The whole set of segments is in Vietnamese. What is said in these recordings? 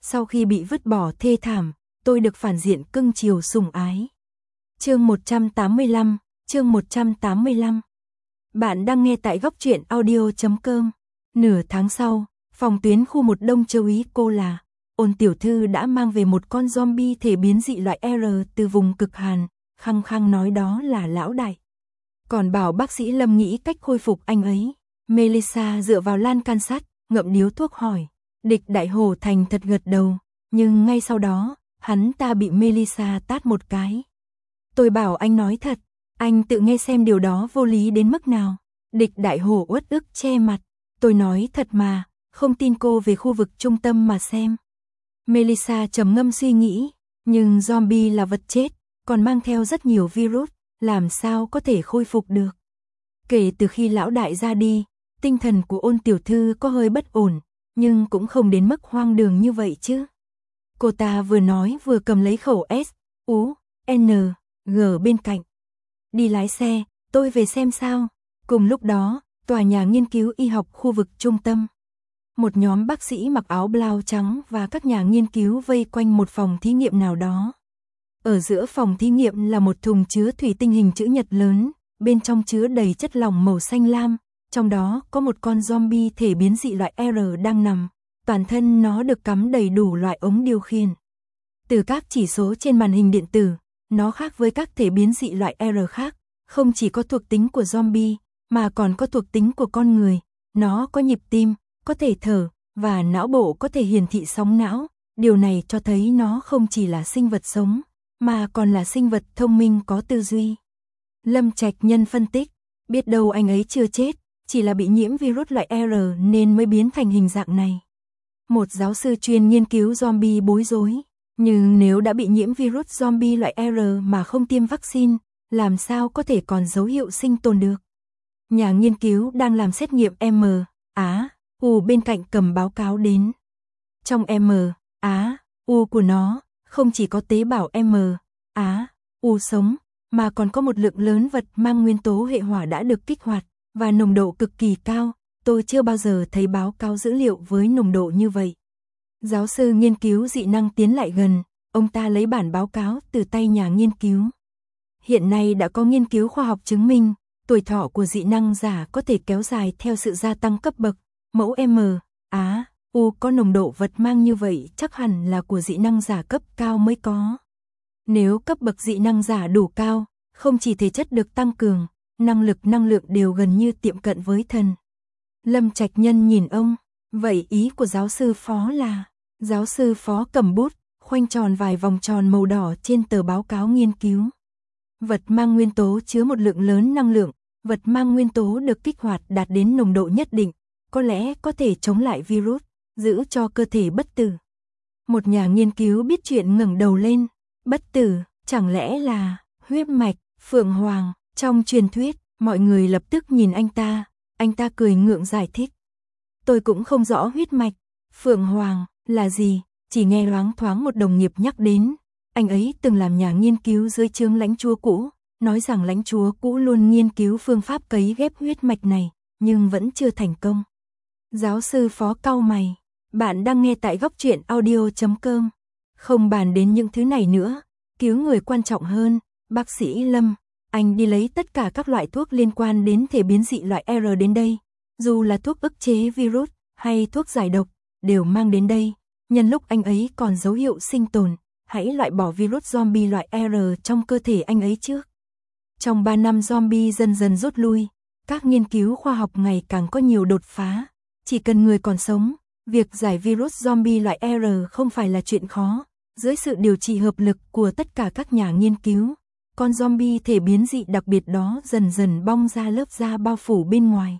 sau khi bị vứt bỏ thê thảm, tôi được phản diện cưng chiều sủng ái. Chương 185, chương 185. Bạn đang nghe tại góc truyện audio.com. Nửa tháng sau, phòng tuyến khu 1 Đông Châu Ý cô là Ôn tiểu thư đã mang về một con zombie thể biến dị loại R từ vùng cực hàn, khăng khăng nói đó là lão đại. Còn bảo bác sĩ Lâm nghĩ cách khôi phục anh ấy. Melissa dựa vào lan can sắt, ngậm điếu thuốc hỏi. Địch Đại Hổ thành thật gật đầu, nhưng ngay sau đó, hắn ta bị Melissa tát một cái. Tôi bảo anh nói thật, anh tự nghe xem điều đó vô lý đến mức nào. Địch Đại Hổ uất ức che mặt. Tôi nói thật mà, không tin cô về khu vực trung tâm mà xem. Melissa trầm ngâm suy nghĩ, nhưng zombie là vật chết, còn mang theo rất nhiều virus, làm sao có thể khôi phục được. Kể từ khi lão đại ra đi, tinh thần của Ôn tiểu thư có hơi bất ổn, nhưng cũng không đến mức hoang đường như vậy chứ. Cô ta vừa nói vừa cầm lấy khẩu S, U, N, G bên cạnh. Đi lái xe, tôi về xem sao. Cùng lúc đó, tòa nhà nghiên cứu y học khu vực trung tâm. Một nhóm bác sĩ mặc áo blau trắng và các nhà nghiên cứu vây quanh một phòng thí nghiệm nào đó. Ở giữa phòng thí nghiệm là một thùng chứa thủy tinh hình chữ nhật lớn, bên trong chứa đầy chất lỏng màu xanh lam, trong đó có một con zombie thể biến dị loại R đang nằm, toàn thân nó được cắm đầy đủ loại ống điều khiển. Từ các chỉ số trên màn hình điện tử, nó khác với các thể biến dị loại R khác, không chỉ có thuộc tính của zombie, mà còn có thuộc tính của con người, nó có nhịp tim, có thể thở, và não bộ có thể hiển thị sóng não, điều này cho thấy nó không chỉ là sinh vật sống, mà còn là sinh vật thông minh có tư duy. Lâm Trạch Nhân phân tích, biết đâu anh ấy chưa chết, chỉ là bị nhiễm virus loại R nên mới biến thành hình dạng này. Một giáo sư chuyên nghiên cứu zombie bối rối, nhưng nếu đã bị nhiễm virus zombie loại R mà không tiêm vaccine, làm sao có thể còn dấu hiệu sinh tồn được. Nhà nghiên cứu đang làm xét nghiệm M, Á, U bên cạnh cầm báo cáo đến. Trong M, Á, U của nó, không chỉ có tế bào M, Á, U sống, mà còn có một lượng lớn vật mang nguyên tố hệ hỏa đã được kích hoạt, và nồng độ cực kỳ cao, tôi chưa bao giờ thấy báo cáo dữ liệu với nồng độ như vậy. Giáo sư nghiên cứu dị năng tiến lại gần, ông ta lấy bản báo cáo từ tay nhà nghiên cứu. Hiện nay đã có nghiên cứu khoa học chứng minh, tuổi thọ của dị năng giả có thể kéo dài theo sự gia tăng cấp bậc, mẫu M, Á, U có nồng độ vật mang như vậy chắc hẳn là của dị năng giả cấp cao mới có. Nếu cấp bậc dị năng giả đủ cao, không chỉ thể chất được tăng cường, năng lượng đều gần như tiệm cận với thần. Lâm Trạch Nhân nhìn ông, vậy ý của giáo sư phó là, giáo sư phó cầm bút, khoanh tròn vài vòng tròn màu đỏ trên tờ báo cáo nghiên cứu. Vật mang nguyên tố chứa một lượng lớn năng lượng, vật mang nguyên tố được kích hoạt đạt đến nồng độ nhất định, có lẽ có thể chống lại virus, giữ cho cơ thể bất tử. Một nhà nghiên cứu biết chuyện ngẩng đầu lên, bất tử, chẳng lẽ là huyết mạch, Phượng Hoàng, trong truyền thuyết, mọi người lập tức nhìn anh ta cười ngượng giải thích. Tôi cũng không rõ huyết mạch, Phượng Hoàng, là gì, chỉ nghe loáng thoáng một đồng nghiệp nhắc đến. Anh ấy từng làm nhà nghiên cứu dưới trướng lãnh chúa cũ, nói rằng lãnh chúa cũ luôn nghiên cứu phương pháp cấy ghép huyết mạch này, nhưng vẫn chưa thành công. Giáo sư phó cau mày, bạn đang nghe tại góc truyện audio.com. Không bàn đến những thứ này nữa, cứu người quan trọng hơn, bác sĩ Lâm, anh đi lấy tất cả các loại thuốc liên quan đến thể biến dị loại R đến đây, dù là thuốc ức chế virus hay thuốc giải độc, đều mang đến đây, nhân lúc anh ấy còn dấu hiệu sinh tồn. Hãy loại bỏ virus zombie loại R trong cơ thể anh ấy trước. Trong 3 năm zombie dần dần rút lui, các nghiên cứu khoa học ngày càng có nhiều đột phá. Chỉ cần người còn sống, việc giải virus zombie loại R không phải là chuyện khó. Dưới sự điều trị hợp lực của tất cả các nhà nghiên cứu, con zombie thể biến dị đặc biệt đó dần dần bong ra lớp da bao phủ bên ngoài.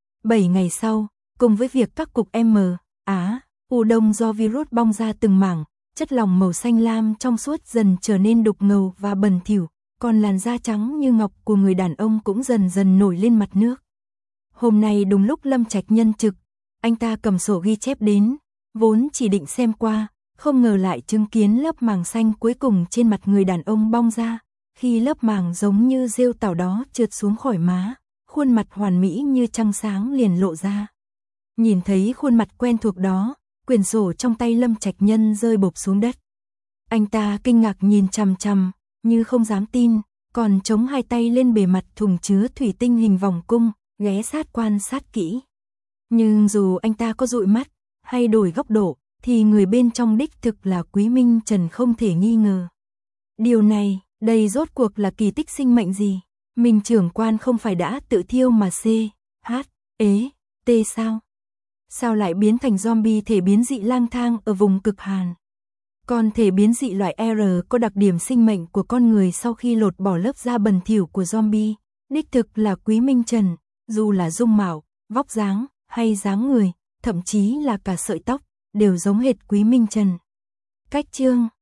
7 ngày sau, cùng với việc các cục M, Á, U đông do virus bong ra từng mảng, chất lỏng màu xanh lam trong suốt dần trở nên đục ngầu và bẩn thỉu, còn làn da trắng như ngọc của người đàn ông cũng dần dần nổi lên mặt nước. Hôm nay đúng lúc Lâm Trạch Nhân trực, anh ta cầm sổ ghi chép đến, vốn chỉ định xem qua, không ngờ lại chứng kiến lớp màng xanh cuối cùng trên mặt người đàn ông bong ra, khi lớp màng giống như rêu tảo đó trượt xuống khỏi má, khuôn mặt hoàn mỹ như trăng sáng liền lộ ra. Nhìn thấy khuôn mặt quen thuộc đó, quyển sổ trong tay Lâm Trạch Nhân rơi bộp xuống đất. Anh ta kinh ngạc nhìn chằm chằm, như không dám tin, còn chống hai tay lên bề mặt thùng chứa thủy tinh hình vòng cung, ghé sát quan sát kỹ. Nhưng dù anh ta có dụi mắt, hay đổi góc độ, thì người bên trong đích thực là Quý Minh Trần không thể nghi ngờ. Điều này, đây rốt cuộc là kỳ tích sinh mệnh gì? Mình trưởng quan không phải đã tự thiêu mà T sao? Sao lại biến thành zombie thể biến dị lang thang ở vùng cực hàn? Còn thể biến dị loại R có đặc điểm sinh mệnh của con người sau khi lột bỏ lớp da bẩn thỉu của zombie, đích thực là Quý Minh Trần, dù là dung mạo, vóc dáng, hay dáng người, thậm chí là cả sợi tóc, đều giống hệt Quý Minh Trần. Cách chương